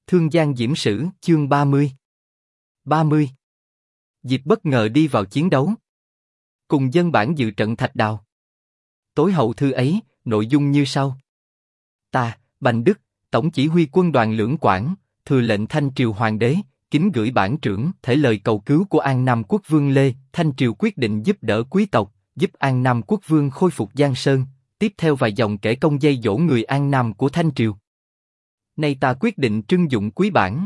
Thương Giang Diễm Sử, chương 30. 30. Dịp bất ngờ đi vào chiến đấu. Cùng dân bản dự trận Thạch Đào. Tối hậu thư ấy, nội dung như sau. Ta, Bành Đức, Tổng chỉ huy quân đoàn Lưỡng Quảng, thừa lệnh Thanh Triều Hoàng đế, kính gửi bản trưởng thể lời cầu cứu của An Nam Quốc Vương Lê, Thanh Triều quyết định giúp đỡ quý tộc, giúp An Nam Quốc Vương khôi phục Giang Sơn, tiếp theo vài dòng kể công dây dỗ người An Nam của Thanh Triều. Nay ta quyết định trưng dụng quý bản.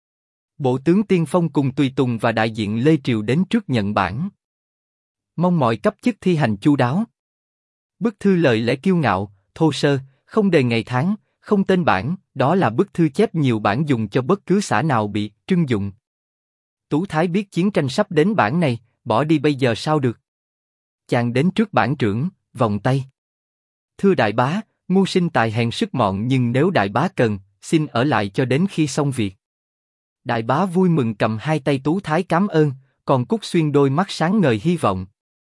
Bộ tướng Tiên Phong cùng tùy tùng và đại diện Lê Triều đến trước nhận bản. Mong mọi cấp chức thi hành chu đáo. Bức thư lời lẽ kiêu ngạo, thô sơ, không đề ngày tháng, không tên bản, đó là bức thư chép nhiều bản dùng cho bất cứ xã nào bị trưng dụng. Tú Thái biết chiến tranh sắp đến bản này, bỏ đi bây giờ sao được. Chàng đến trước bản trưởng, vòng tay. Thưa đại bá, mưu sinh tài hèn sức mọn, nhưng nếu đại bá cần, xin ở lại cho đến khi xong việc. Đại bá vui mừng cầm hai tay Tú Thái cảm ơn, còn Cúc Xuyên đôi mắt sáng ngời hy vọng.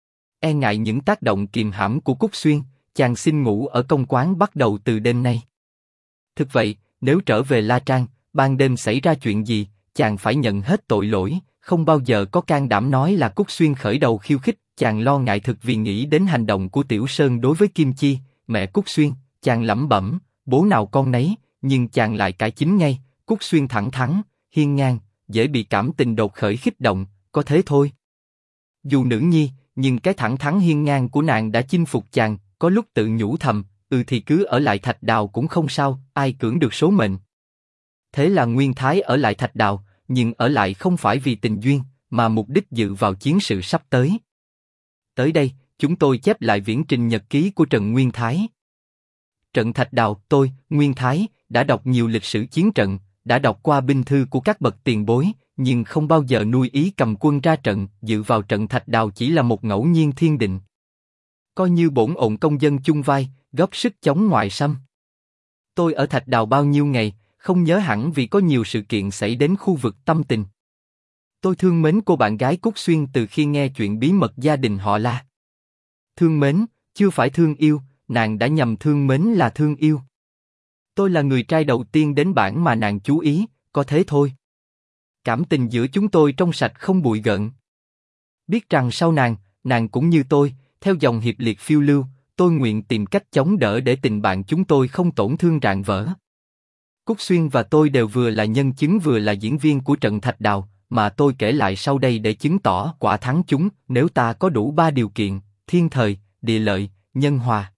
E ngại những tác động kiềm hãm của Cúc Xuyên, chàng xin ngủ ở công quán bắt đầu từ đêm nay. Thực vậy, nếu trở về La Trang, ban đêm xảy ra chuyện gì, chàng phải nhận hết tội lỗi, không bao giờ có can đảm nói là Cúc Xuyên khởi đầu khiêu khích. Chàng lo ngại thực vì nghĩ đến hành động của Tiểu Sơn đối với Kim Chi, mẹ Cúc Xuyên. Chàng lẩm bẩm, bố nào con nấy, nhưng chàng lại cải chính ngay. Cúc Xuyên thẳng thắn, hiên ngang, dễ bị cảm tình đột khởi kích động, có thế thôi. Dù nữ nhi, nhưng cái thẳng thắn hiên ngang của nàng đã chinh phục chàng. Có lúc tự nhủ thầm, thì cứ ở lại Thạch Đào cũng không sao, ai cưỡng được số mệnh. Thế là Nguyên Thái ở lại Thạch Đào, nhưng ở lại không phải vì tình duyên, mà mục đích dự vào chiến sự sắp tới. Tới đây, chúng tôi chép lại viễn trình nhật ký của Trần Nguyên Thái. Trận Thạch Đào, tôi, Nguyên Thái, đã đọc nhiều lịch sử chiến trận, đã đọc qua binh thư của các bậc tiền bối, nhưng không bao giờ nuôi ý cầm quân ra trận. Dự vào trận Thạch Đào chỉ là một ngẫu nhiên thiên định. Coi như bổn ộn công dân chung vai, góp sức chống ngoại xâm. Tôi ở Thạch Đào bao nhiêu ngày, không nhớ hẳn vì có nhiều sự kiện xảy đến khu vực tâm tình. Tôi thương mến cô bạn gái Cúc Xuyên từ khi nghe chuyện bí mật gia đình họ La. Thương mến, chưa phải thương yêu, nàng đã nhầm thương mến là thương yêu. Tôi là người trai đầu tiên đến bản mà nàng chú ý, có thế thôi. Cảm tình giữa chúng tôi trong sạch không bụi gợn. Biết rằng sau nàng cũng như tôi, theo dòng hiệp liệt phiêu lưu, tôi nguyện tìm cách chống đỡ để tình bạn chúng tôi không tổn thương rạn vỡ. Cúc Xuyên và tôi đều vừa là nhân chứng vừa là diễn viên của trận Thạch Đào, mà tôi kể lại sau đây để chứng tỏ quả thắng chúng. Nếu ta có đủ 3 điều kiện: thiên thời, địa lợi, nhân hòa.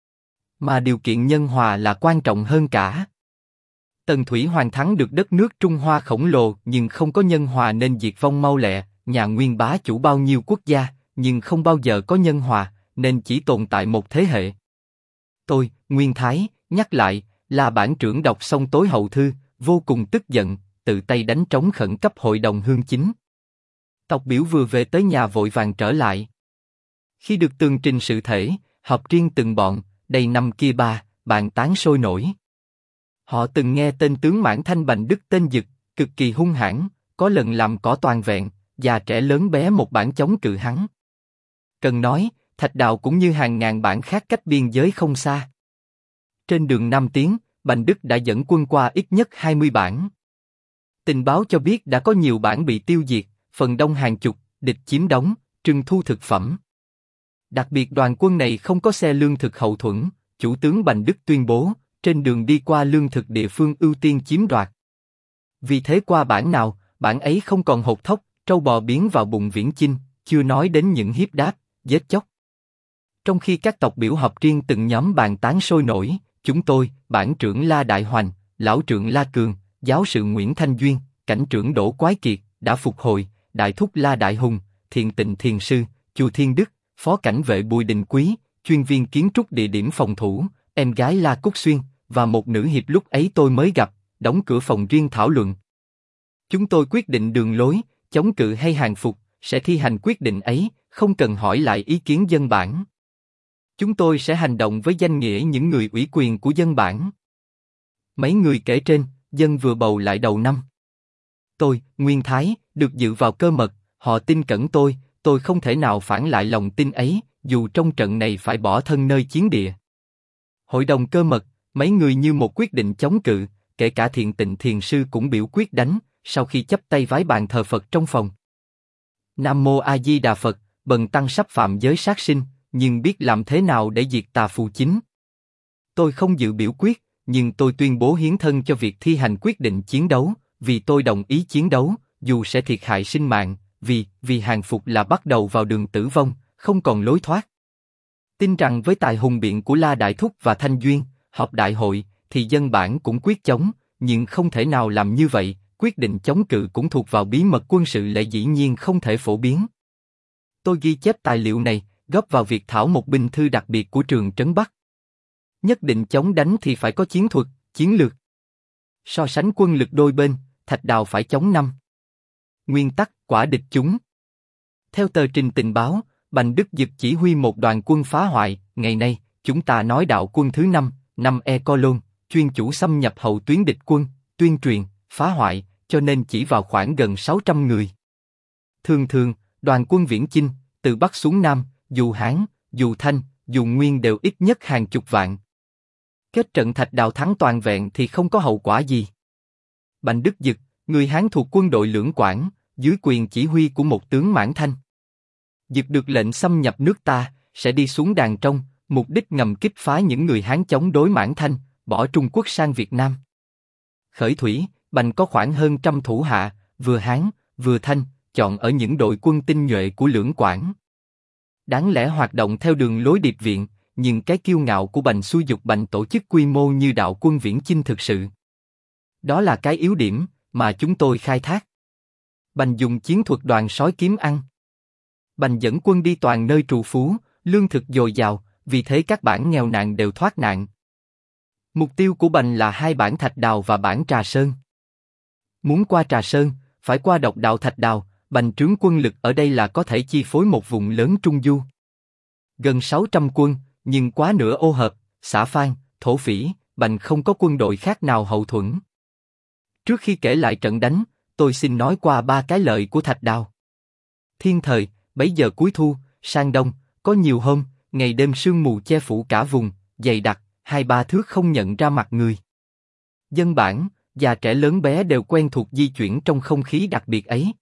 Mà điều kiện nhân hòa là quan trọng hơn cả. Tần Thủy Hoàng thắng được đất nước Trung Hoa khổng lồ, nhưng không có nhân hòa nên diệt vong mau lẹ. Nhà Nguyên bá chủ bao nhiêu quốc gia, nhưng không bao giờ có nhân hòa, nên chỉ tồn tại một thế hệ. Tôi, Nguyên Thái, nhắc lại, là bản trưởng đọc xong tối hậu thư, vô cùng tức giận, tự tay đánh trống khẩn cấp hội đồng hương chính. Tộc biểu vừa về tới nhà vội vàng trở lại. Khi được tường trình sự thể, họp riêng từng bọn, đây năm kia ba, bàn tán sôi nổi. Họ từng nghe tên tướng Mãn Thanh Bành Đức tên Dực, cực kỳ hung hãn, có lần làm cỏ toàn vẹn, già trẻ lớn bé một bản chống cự hắn. Cần nói, Thạch Đào cũng như hàng ngàn bản khác cách biên giới không xa. Trên đường Nam tiến, Bành Đức đã dẫn quân qua ít nhất 20 bản. Tình báo cho biết đã có nhiều bản bị tiêu diệt, phần đông hàng chục, địch chiếm đóng, trưng thu thực phẩm. Đặc biệt đoàn quân này không có xe lương thực hậu thuẫn, chủ tướng Bành Đức tuyên bố, trên đường đi qua lương thực địa phương ưu tiên chiếm đoạt. Vì thế qua bản nào, bản ấy không còn hột thóc, trâu bò biến vào bụng Viễn Chinh, chưa nói đến những hiếp đáp, giết chóc. Trong khi các tộc biểu họp riêng từng nhóm bàn tán sôi nổi, chúng tôi, bản trưởng La Đại Hoành, lão trưởng La Cường, giáo sự Nguyễn Thanh Duyên, cảnh trưởng Đỗ Quái Kiệt, đã phục hồi, đại thúc La Đại Hùng, thiền tịnh thiền sư, Chùa Thiên Đức, phó cảnh vệ Bùi Đình Quý, chuyên viên kiến trúc địa điểm phòng thủ, em gái La Cúc Xuyên, và một nữ hiệp lúc ấy tôi mới gặp, đóng cửa phòng riêng thảo luận. Chúng tôi quyết định đường lối, chống cự hay hàng phục, sẽ thi hành quyết định ấy, không cần hỏi lại ý kiến dân bản. Chúng tôi sẽ hành động với danh nghĩa những người ủy quyền của dân bản. Mấy người kể trên, dân vừa bầu lại đầu năm. Tôi, Nguyên Thái, được dự vào cơ mật, họ tin cẩn tôi không thể nào phản lại lòng tin ấy, dù trong trận này phải bỏ thân nơi chiến địa. Hội đồng cơ mật, mấy người như một quyết định chống cự, kể cả Thiện Tịnh thiền sư cũng biểu quyết đánh, sau khi chắp tay vái bàn thờ Phật trong phòng. Nam Mô A Di Đà Phật, bần tăng sắp phạm giới sát sinh, nhưng biết làm thế nào để diệt tà phù chính. Tôi không dự biểu quyết, nhưng tôi tuyên bố hiến thân cho việc thi hành quyết định chiến đấu, vì tôi đồng ý chiến đấu, dù sẽ thiệt hại sinh mạng, vì hàng phục là bắt đầu vào đường tử vong, không còn lối thoát. Tin rằng với tài hùng biện của La Đại Thúc và Thanh Duyên, họp đại hội, thì dân bản cũng quyết chống, nhưng không thể nào làm như vậy, quyết định chống cự cũng thuộc vào bí mật quân sự lẽ dĩ nhiên không thể phổ biến. Tôi ghi chép tài liệu này, góp vào việc thảo một binh thư đặc biệt của trường Trấn Bắc. Nhất định chống đánh thì phải có chiến thuật, chiến lược. So sánh quân lực đôi bên, Thạch Đào phải chống 5. Nguyên tắc, quả địch chúng. Theo tờ trình tình báo, Bành Đức Dực chỉ huy một đoàn quân phá hoại, ngày nay, chúng ta nói đạo quân thứ 5 E-Colon, chuyên chủ xâm nhập hậu tuyến địch quân, tuyên truyền, phá hoại, cho nên chỉ vào khoảng gần 600 người. Thường, đoàn quân viễn chinh, từ Bắc xuống Nam, dù Hán, dù Thanh, dù Nguyên đều ít nhất hàng chục vạn. Kết trận Thạch Đào thắng toàn vẹn thì không có hậu quả gì. Bành Đức Dực, người Hán thuộc quân đội Lưỡng Quảng, dưới quyền chỉ huy của một tướng Mãn Thanh. Dực được lệnh xâm nhập nước ta, sẽ đi xuống Đàn Trong, mục đích ngầm kích phá những người Hán chống đối Mãn Thanh, bỏ Trung Quốc sang Việt Nam. Khởi thủy, Bành có khoảng hơn 100 thủ hạ, vừa Hán, vừa Thanh, chọn ở những đội quân tinh nhuệ của Lưỡng Quảng. Đáng lẽ hoạt động theo đường lối điệp viện, nhưng cái kiêu ngạo của Bành xui dục Bành tổ chức quy mô như đạo quân viễn chinh thực sự. Đó là cái yếu điểm mà chúng tôi khai thác. Bành dùng chiến thuật đoàn sói kiếm ăn. Bành dẫn quân đi toàn nơi trù phú, lương thực dồi dào, vì thế các bản nghèo nạn đều thoát nạn. Mục tiêu của Bành là 2 bản Thạch Đào và bản Trà Sơn. Muốn qua Trà Sơn, phải qua độc đạo Thạch Đào, bành trướng quân lực ở đây là có thể chi phối một vùng lớn Trung Du. Gần 600 quân, nhưng quá nửa ô hợp, xả Phan, thổ phỉ, bành không có quân đội khác nào hậu thuẫn. Trước khi kể lại trận đánh, tôi xin nói qua 3 cái lợi của Thạch Đào. Thiên thời, bấy giờ cuối thu, sang đông, có nhiều hôm, ngày đêm sương mù che phủ cả vùng, dày đặc, 2-3 thước không nhận ra mặt người. Dân bản, già trẻ lớn bé đều quen thuộc di chuyển trong không khí đặc biệt ấy.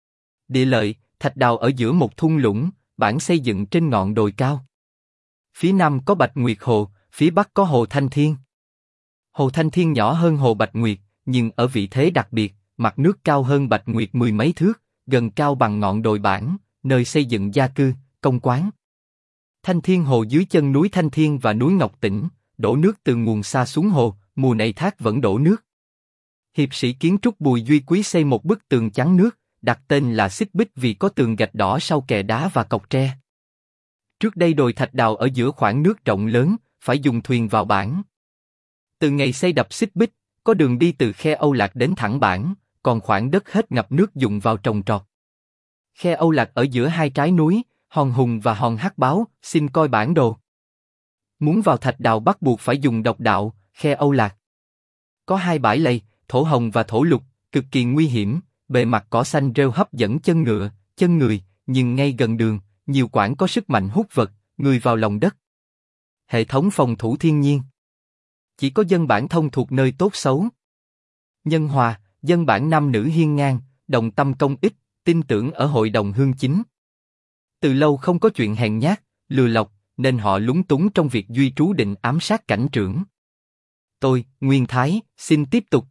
Địa lợi, Thạch Đào ở giữa một thung lũng, bản xây dựng trên ngọn đồi cao. Phía nam có Bạch Nguyệt Hồ, phía bắc có Hồ Thanh Thiên. Hồ Thanh Thiên nhỏ hơn Hồ Bạch Nguyệt, nhưng ở vị thế đặc biệt, mặt nước cao hơn Bạch Nguyệt 10 mấy thước, gần cao bằng ngọn đồi bản, nơi xây dựng gia cư, công quán. Thanh Thiên Hồ dưới chân núi Thanh Thiên và núi Ngọc Tĩnh, đổ nước từ nguồn xa xuống hồ, mùa này thác vẫn đổ nước. Hiệp sĩ kiến trúc Bùi Duy Quý xây một bức tường chắn nước, đặt tên là Xích Bích vì có tường gạch đỏ sau kè đá và cọc tre. Trước đây đồi Thạch Đào ở giữa khoảng nước rộng lớn, phải dùng thuyền vào bản. Từ ngày xây đập Xích Bích, có đường đi từ khe Âu Lạc đến thẳng bản, còn khoảng đất hết ngập nước dùng vào trồng trọt. Khe Âu Lạc ở giữa 2 trái núi, Hòn Hùng và Hòn Hắc Báo, xin coi bản đồ. Muốn vào Thạch Đào bắt buộc phải dùng độc đạo, khe Âu Lạc. Có 2 bãi lầy, thổ hồng và thổ lục, cực kỳ nguy hiểm, bề mặt cỏ xanh rêu hấp dẫn chân ngựa, chân người, nhưng ngay gần đường, nhiều quãng có sức mạnh hút vật, người vào lòng đất. Hệ thống phòng thủ thiên nhiên. Chỉ có dân bản thông thuộc nơi tốt xấu. Nhân hòa, dân bản nam nữ hiên ngang, đồng tâm công ích, tin tưởng ở hội đồng hương chính. Từ lâu không có chuyện hèn nhát, lừa lọc, nên họ lúng túng trong việc duy trú định ám sát cảnh trưởng. Tôi, Nguyên Thái, xin tiếp tục.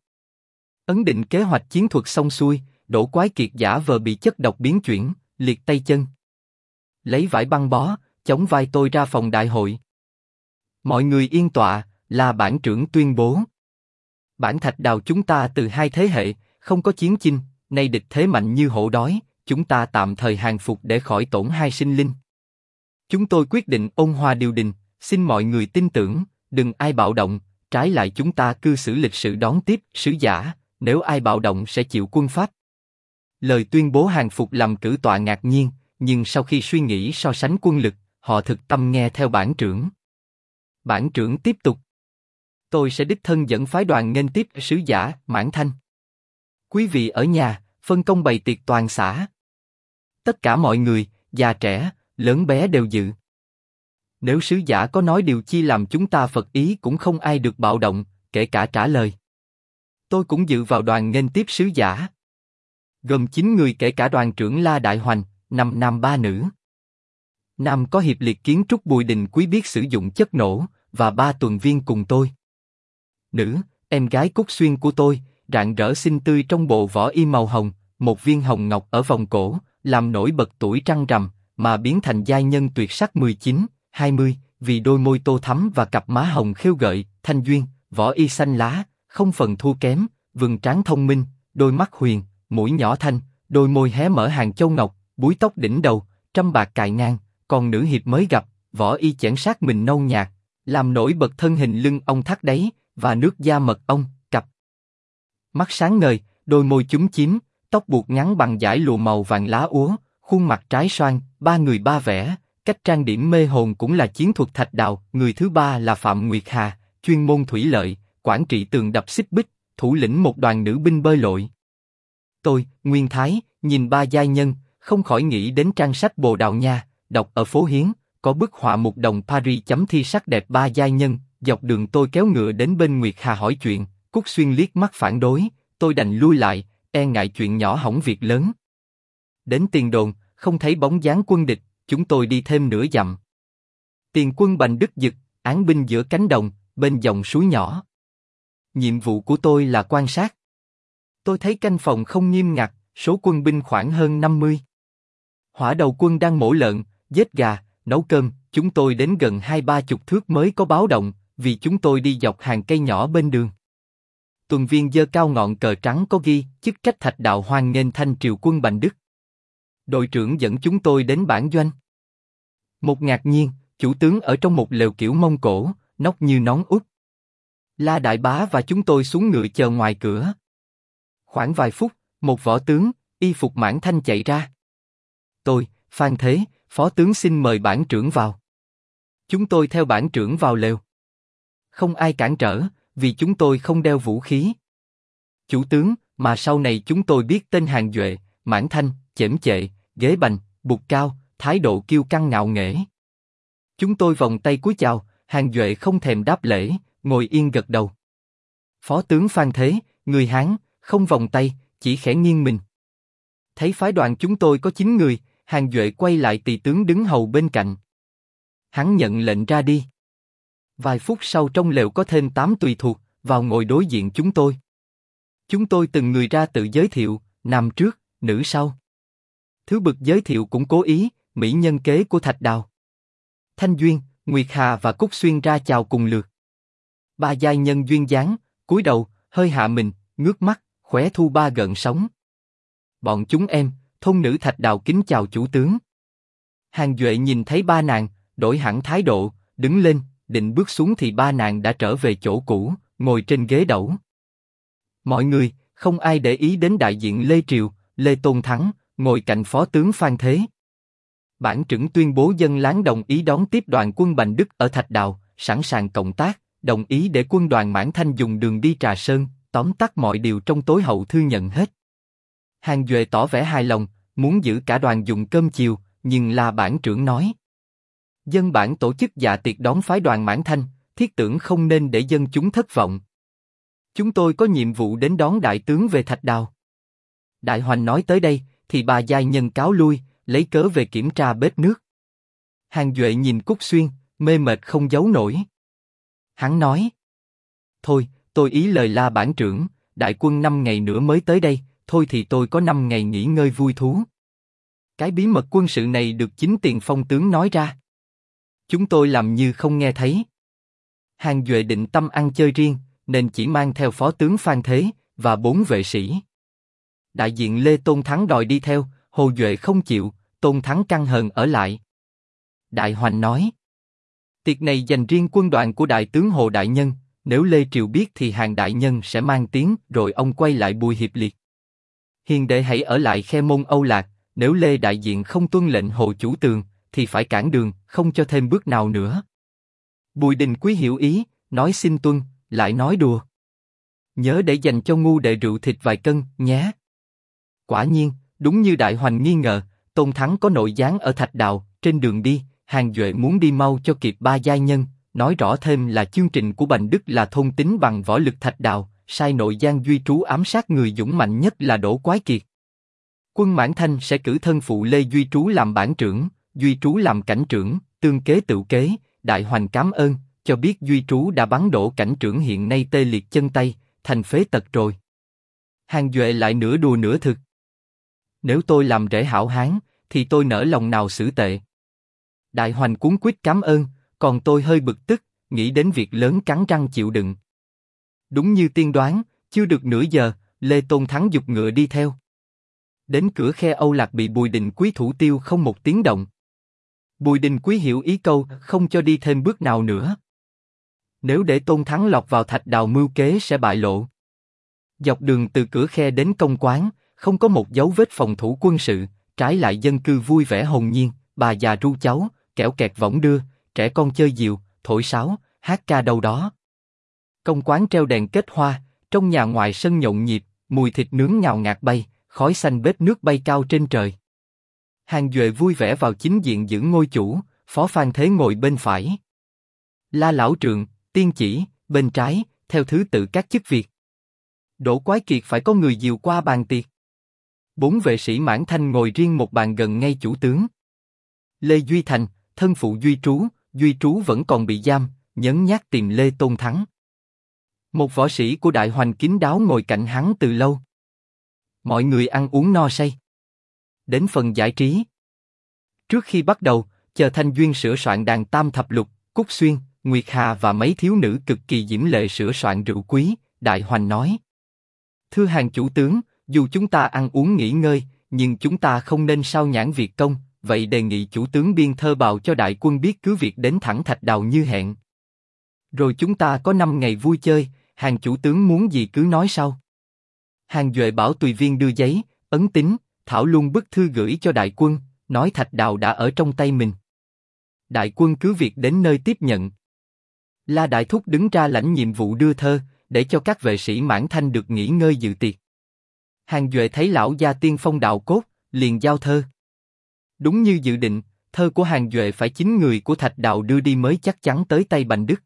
Ấn định kế hoạch chiến thuật xong xuôi, Đỗ Quái Kiệt giả vờ bị chất độc biến chuyển, liệt tay chân. Lấy vải băng bó, chống vai tôi ra phòng đại hội. Mọi người yên tọa, là bản trưởng tuyên bố. Bản Thạch Đào chúng ta từ 2 thế hệ, không có chiến chinh, nay địch thế mạnh như hổ đói, chúng ta tạm thời hàng phục để khỏi tổn hai sinh linh. Chúng tôi quyết định ôn hòa điều đình, xin mọi người tin tưởng, đừng ai bạo động, trái lại chúng ta cư xử lịch sự đón tiếp sứ giả, nếu ai bạo động sẽ chịu quân pháp. Lời tuyên bố hàng phục làm cử tọa ngạc nhiên, nhưng sau khi suy nghĩ so sánh quân lực, họ thực tâm nghe theo bản trưởng. Bản trưởng tiếp tục. Tôi sẽ đích thân dẫn phái đoàn nghênh tiếp sứ giả Mãn Thanh. Quý vị ở nhà, phân công bày tiệc toàn xã. Tất cả mọi người, già trẻ, lớn bé đều dự. Nếu sứ giả có nói điều chi làm chúng ta phật ý cũng không ai được bạo động, kể cả trả lời. Tôi cũng dự vào đoàn nghênh tiếp sứ giả. Gồm 9 người kể cả đoàn trưởng La Đại Hoành, 5 nam 3 nữ. Nam có hiệp liệt kiến trúc Bùi Đình Quý biết sử dụng chất nổ, và 3 tuần viên cùng tôi. Nữ, em gái Cúc Xuyên của tôi, rạng rỡ xinh tươi trong bộ võ y màu hồng, một viên hồng ngọc ở vòng cổ, làm nổi bật tuổi trăng rằm, mà biến thành giai nhân tuyệt sắc 19, 20, vì đôi môi tô thắm và cặp má hồng khêu gợi. Thanh Duyên, võ y xanh lá, không phần thua kém, vầng trán thông minh, đôi mắt huyền, mũi nhỏ thanh, đôi môi hé mở hàng châu ngọc, búi tóc đỉnh đầu, trăm bạc cài ngang. Còn nữ hiệp mới gặp, võ y chẽn sát mình nâu nhạt, làm nổi bật thân hình lưng ong thắt đáy, và nước da mật ong, cặp mắt sáng ngời, đôi môi chúm chím, tóc buộc ngắn bằng dải lụa màu vàng lá úa, khuôn mặt trái xoan, 3 người 3 vẻ, cách trang điểm mê hồn cũng là chiến thuật thạch đào. Người thứ 3 là Phạm Nguyệt Hà, chuyên môn thủy lợi, quản trị tường đập xích bích, thủ lĩnh một đoàn nữ binh bơi lội. Tôi, Nguyên Thái, nhìn 3 giai nhân, không khỏi nghĩ đến trang sách Bồ Đào Nha, đọc ở phố Hiến, có bức họa mục đồng Paris chấm thi sắc đẹp 3 giai nhân. Dọc đường tôi kéo ngựa đến bên Nguyệt Hà hỏi chuyện, Cúc Xuyên liếc mắt phản đối, tôi đành lui lại, e ngại chuyện nhỏ hỏng việc lớn. Đến tiền đồn, không thấy bóng dáng quân địch, chúng tôi đi thêm nửa dặm. Tiền quân Bành Đức Dực, án binh giữa cánh đồng, bên dòng suối nhỏ. Nhiệm vụ của tôi là quan sát. Tôi thấy canh phòng không nghiêm ngặt, số quân binh khoảng hơn 50. Hỏa đầu quân đang mổ lợn, giết gà, nấu cơm. Chúng tôi đến gần 20-30 thước mới có báo động, vì chúng tôi đi dọc hàng cây nhỏ bên đường. Tuần viên giơ cao ngọn cờ trắng có ghi chức trách thạch đạo hoan nghênh Thanh triều quân Bành Đức. Đội trưởng dẫn chúng tôi đến bản doanh. Một ngạc nhiên, chủ tướng ở trong một lều kiểu Mông Cổ, nóc như nón út. La Đại Bá và chúng tôi xuống ngựa chờ ngoài cửa. Khoảng vài phút, một võ tướng, y phục mãn thanh chạy ra. Tôi, Phan Thế, phó tướng xin mời bản trưởng vào. Chúng tôi theo bản trưởng vào lều. Không ai cản trở, vì chúng tôi không đeo vũ khí. Chủ tướng, mà sau này chúng tôi biết tên Hàn Duệ, mãn thanh, chễm chệ, ghế bành, bục cao, thái độ kiêu căng ngạo nghễ. Chúng tôi vòng tay cúi chào, Hàn Duệ không thèm đáp lễ, ngồi yên gật đầu. Phó tướng Phan Thế, người Hán, không vòng tay, chỉ khẽ nghiêng mình. Thấy phái đoàn chúng tôi có 9 người, Hàn Duệ quay lại tỳ tướng đứng hầu bên cạnh. Hắn nhận lệnh ra đi. Vài phút sau trong lều có thêm 8 tùy thuộc, vào ngồi đối diện chúng tôi. Chúng tôi từng người ra tự giới thiệu, nam trước, nữ sau. Thứ bậc giới thiệu cũng cố ý, mỹ nhân kế của Thạch Đào. Thanh Duyên, Nguyệt Hà và Cúc Xuyên ra chào cùng lượt. 3 giai nhân duyên dáng, cúi đầu, hơi hạ mình, ngước mắt, khóe thu 3 gợn sóng. Bọn chúng em, thôn nữ Thạch Đào kính chào chủ tướng. Hàn Duệ nhìn thấy 3 nàng, đổi hẳn thái độ, đứng lên, định bước xuống thì 3 nàng đã trở về chỗ cũ, ngồi trên ghế đẩu. Mọi người, không ai để ý đến đại diện Lê Triều, Lê Tôn Thắng, ngồi cạnh phó tướng Phan Thế. Bản trưởng tuyên bố dân láng đồng ý đón tiếp đoàn quân Bành Đức ở Thạch Đào, sẵn sàng cộng tác, đồng ý để quân đoàn Mãn Thanh dùng đường đi Trà Sơn, tóm tắt mọi điều trong tối hậu thư nhận hết. Hàn Duệ tỏ vẻ hài lòng, muốn giữ cả đoàn dùng cơm chiều, nhưng là bản trưởng nói. Dân bản tổ chức dạ tiệc đón phái đoàn Mãn Thanh, thiết tưởng không nên để dân chúng thất vọng. Chúng tôi có nhiệm vụ đến đón đại tướng về Thạch Đào. Đại Hoành nói tới đây, thì 3 giai nhân cáo lui, lấy cớ về kiểm tra bếp nước. Hàn Duệ nhìn Cúc Xuyên, mê mệt không giấu nổi. Hắn nói: Thôi, tôi ý lời La bản trưởng, đại quân 5 ngày nữa mới tới đây, thôi thì tôi có 5 ngày nghỉ ngơi vui thú. Cái bí mật quân sự này được chính Tiền Phong tướng nói ra. Chúng tôi làm như không nghe thấy. Hàn Duệ định tâm ăn chơi riêng, nên chỉ mang theo phó tướng Phan Thế và 4 vệ sĩ. Đại diện Lê Tôn Thắng đòi đi theo, Hồ Duệ không chịu, Tôn Thắng căng hờn ở lại. Đại Hoành nói: Tiệc này dành riêng quân đoàn của đại tướng Hồ đại nhân, nếu Lê Triều biết thì Hàn đại nhân sẽ mang tiếng. Rồi ông quay lại Bùi Hiệp Liệt: Hiền đệ hãy ở lại Khe Môn Âu Lạc, nếu Lê đại diện không tuân lệnh Hồ chủ tường, thì phải cản đường, không cho thêm bước nào nữa. Bùi Đình Quý hiểu ý, nói xin tuân, lại nói đùa: Nhớ để dành cho ngu đệ rượu thịt vài cân, nhé. Quả nhiên, đúng như Đại Hoành nghi ngờ, Tôn Thắng có nội gián ở Thạch Đào. Trên đường đi, Hàn Duệ muốn đi mau cho kịp 3 giai nhân, nói rõ thêm là chương trình của Bành Đức là thôn tính bằng võ lực Thạch Đào, sai nội gian Duy Trú ám sát người dũng mạnh nhất là Đỗ Quái Kiệt. Quân Mãn Thanh sẽ cử thân phụ Lê Duy Trú làm bản trưởng, Duy Trú làm cảnh trưởng, tương kế tự kế. Đại Hoành cảm ơn, cho biết Duy Trú đã bắn Đỗ cảnh trưởng hiện nay tê liệt chân tay, thành phế tật rồi. Hàn Duệ lại nửa đùa nửa thực. Nếu tôi làm rể hảo hán, thì tôi nỡ lòng nào xử tệ. Đại Hoành cuống quýt cảm ơn, còn tôi hơi bực tức, nghĩ đến việc lớn cắn răng chịu đựng. Đúng như tiên đoán, chưa được nửa giờ, Lê Tôn Thắng giục ngựa đi theo. Đến cửa khe Âu Lạc bị Bùi Đình Quý thủ tiêu không một tiếng động. Bùi Đình Quý hiểu ý câu, không cho đi thêm bước nào nữa. Nếu để Tôn Thắng lọt vào thạch đào mưu kế sẽ bại lộ. Dọc đường từ cửa khe đến công quán, không có một dấu vết phòng thủ quân sự, trái lại dân cư vui vẻ hồn nhiên, bà già ru cháu, kẻo kẹt võng đưa, trẻ con chơi diều, thổi sáo, hát ca đâu đó. Công quán treo đèn kết hoa, trong nhà ngoài sân nhộn nhịp, mùi thịt nướng nhào ngạt bay, khói xanh bếp nước bay cao trên trời. Hàn Duệ vui vẻ vào chính diện giữ ngôi chủ, Phó Phan Thế ngồi bên phải. La Lão Trượng, Tiên Chỉ, bên trái, theo thứ tự các chức việc. Đỗ Quái Kiệt phải có người dìu qua bàn tiệc. 4 vệ sĩ Mãn Thanh ngồi riêng một bàn gần ngay chủ tướng. Lê Duy Thành, thân phụ Duy Trú vẫn còn bị giam, nhấn nhác tìm Lê Tôn Thắng. Một võ sĩ của Đại Hoành kín đáo ngồi cạnh hắn từ lâu. Mọi người ăn uống no say. Đến phần giải trí. Trước khi bắt đầu, chờ Thanh Duyên sửa soạn đàn tam thập lục, Cúc Xuyên, Nguyệt Hà và mấy thiếu nữ cực kỳ diễm lệ sửa soạn rượu quý, Đại Hoành nói: Thưa Hàn chủ tướng, dù chúng ta ăn uống nghỉ ngơi, nhưng chúng ta không nên sao nhãng việc công, vậy đề nghị chủ tướng biên thơ bào cho đại quân biết cứ việc đến thẳng thạch đào như hẹn. Rồi chúng ta có 5 ngày vui chơi, Hàn chủ tướng muốn gì cứ nói sau. Hàn Duệ bảo tùy viên đưa giấy, ấn tín, thảo luôn bức thư gửi cho đại quân, nói thạch đào đã ở trong tay mình. Đại quân cứ việc đến nơi tiếp nhận. La Đại Thúc đứng ra lãnh nhiệm vụ đưa thơ, để cho các vệ sĩ Mãn Thanh được nghỉ ngơi dự tiệc. Hàn Duệ thấy lão gia tiên phong đạo cốt, liền giao thơ. Đúng như dự định, thơ của Hàn Duệ phải chính người của thạch đào đưa đi mới chắc chắn tới tay Bành Đức.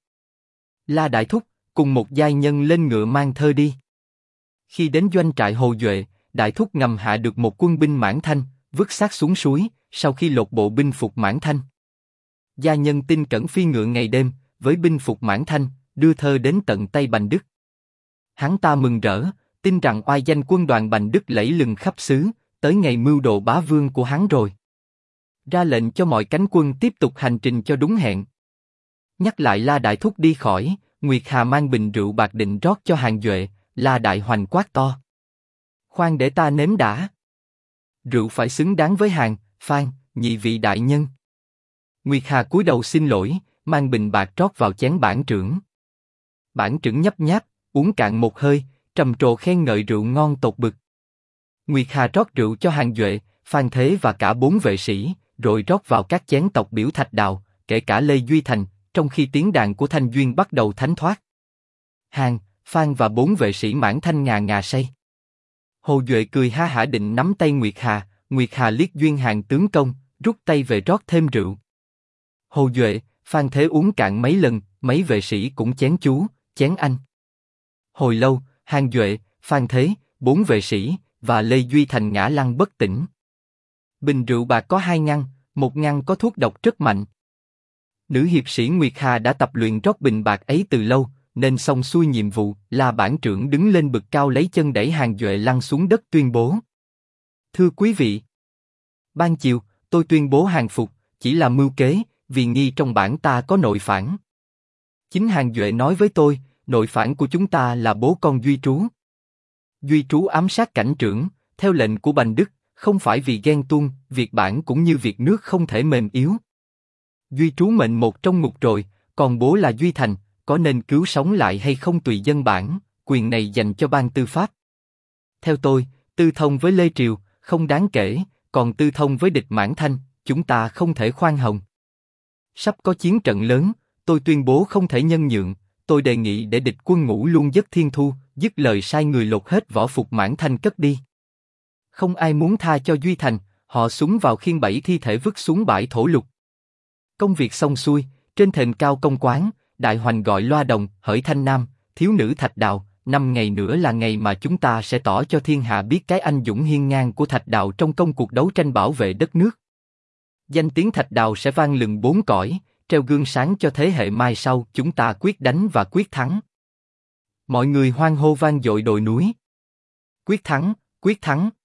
La Đại Thúc cùng một giai nhân lên ngựa mang thơ đi. Khi đến doanh trại Hồ Duệ, Đại Thúc ngầm hạ được một quân binh Mãn Thanh, vứt xác xuống suối. Sau khi lột bộ binh phục Mãn Thanh, gia nhân tinh cẩn phi ngựa ngày đêm với binh phục Mãn Thanh, đưa thơ đến tận tay Bành Đức. Hắn ta mừng rỡ, tin rằng oai danh quân đoàn Bành Đức lẫy lừng khắp xứ, tới ngày mưu đồ bá vương của hắn rồi. Ra lệnh cho mọi cánh quân tiếp tục hành trình cho đúng hẹn. Nhắc lại La Đại Thúc đi khỏi, Nguyệt Hà mang bình rượu bạc định rót cho Hàn Duệ. La Đại Hoành quát to: Khoan để ta nếm đã. Rượu phải xứng đáng với Hàn, Phan, nhị vị đại nhân. Nguyệt Hà cúi đầu xin lỗi, mang bình bạc rót vào chén bản trưởng. Bản trưởng nhấp nháp, uống cạn một hơi, trầm trồ khen ngợi rượu ngon tột bực. Nguyệt Hà rót rượu cho Hàn Duệ, Phan Thế và cả 4 vệ sĩ, rồi rót vào các chén tộc biểu thạch đào, kể cả Lê Duy Thành, trong khi tiếng đàn của Thanh Duyên bắt đầu thánh thoát. Hàn, Phan và 4 vệ sĩ Mãn Thanh ngà ngà say. Hồ Duệ cười ha hả định nắm tay Nguyệt Hà liếc Duyên Hàn tướng công, rút tay về rót thêm rượu. Hồ Duệ, Phan Thế uống cạn mấy lần, mấy vệ sĩ cũng chén chú, chén anh. Hồi lâu, Hàn Duệ, Phan Thế, 4 vệ sĩ và Lê Duy Thành ngã lăn bất tỉnh. Bình rượu bạc có 2 ngăn, một ngăn có thuốc độc rất mạnh. Nữ hiệp sĩ Nguyệt Hà đã tập luyện rót bình bạc ấy từ lâu, nên xong xuôi nhiệm vụ. La bản trưởng đứng lên bực cao lấy chân đẩy Hàn Duệ lăn xuống đất tuyên bố: Thưa quý vị, ban chiều tôi tuyên bố Hàn phục chỉ là mưu kế, vì nghi trong bản ta có nội phản. Chính Hàn Duệ nói với tôi, nội phản của chúng ta là bố con Duy Trú. Duy Trú ám sát cảnh trưởng, theo lệnh của Bành Đức, không phải vì ghen tuông, việc bản cũng như việc nước không thể mềm yếu. Duy Trú mệnh một trong ngục rồi, còn bố là Duy Thành, có nên cứu sống lại hay không tùy dân bản, quyền này dành cho ban tư pháp. Theo tôi, tư thông với Lê Triều, không đáng kể, còn tư thông với địch Mãn Thanh, chúng ta không thể khoan hồng. Sắp có chiến trận lớn, tôi tuyên bố không thể nhân nhượng, tôi đề nghị để địch quân ngũ luôn giấc thiên thu, dứt lời sai người lột hết võ phục Mãn Thanh cất đi. Không ai muốn tha cho Duy Thành, họ súng vào khiên 7 thi thể vứt xuống bãi thổ lục. Công việc xong xuôi, trên thềm cao công quán, Đại Hoành gọi loa đồng, hỡi Thanh Nam, thiếu nữ thạch đào, 5 ngày nữa là ngày mà chúng ta sẽ tỏ cho thiên hạ biết cái anh dũng hiên ngang của Thạch Đào trong công cuộc đấu tranh bảo vệ đất nước. Danh tiếng Thạch Đào sẽ vang lừng bốn cõi, treo gương sáng cho thế hệ mai sau. Chúng ta quyết đánh và quyết thắng. Mọi người hoan hô vang dội đồi núi. Quyết thắng, quyết thắng.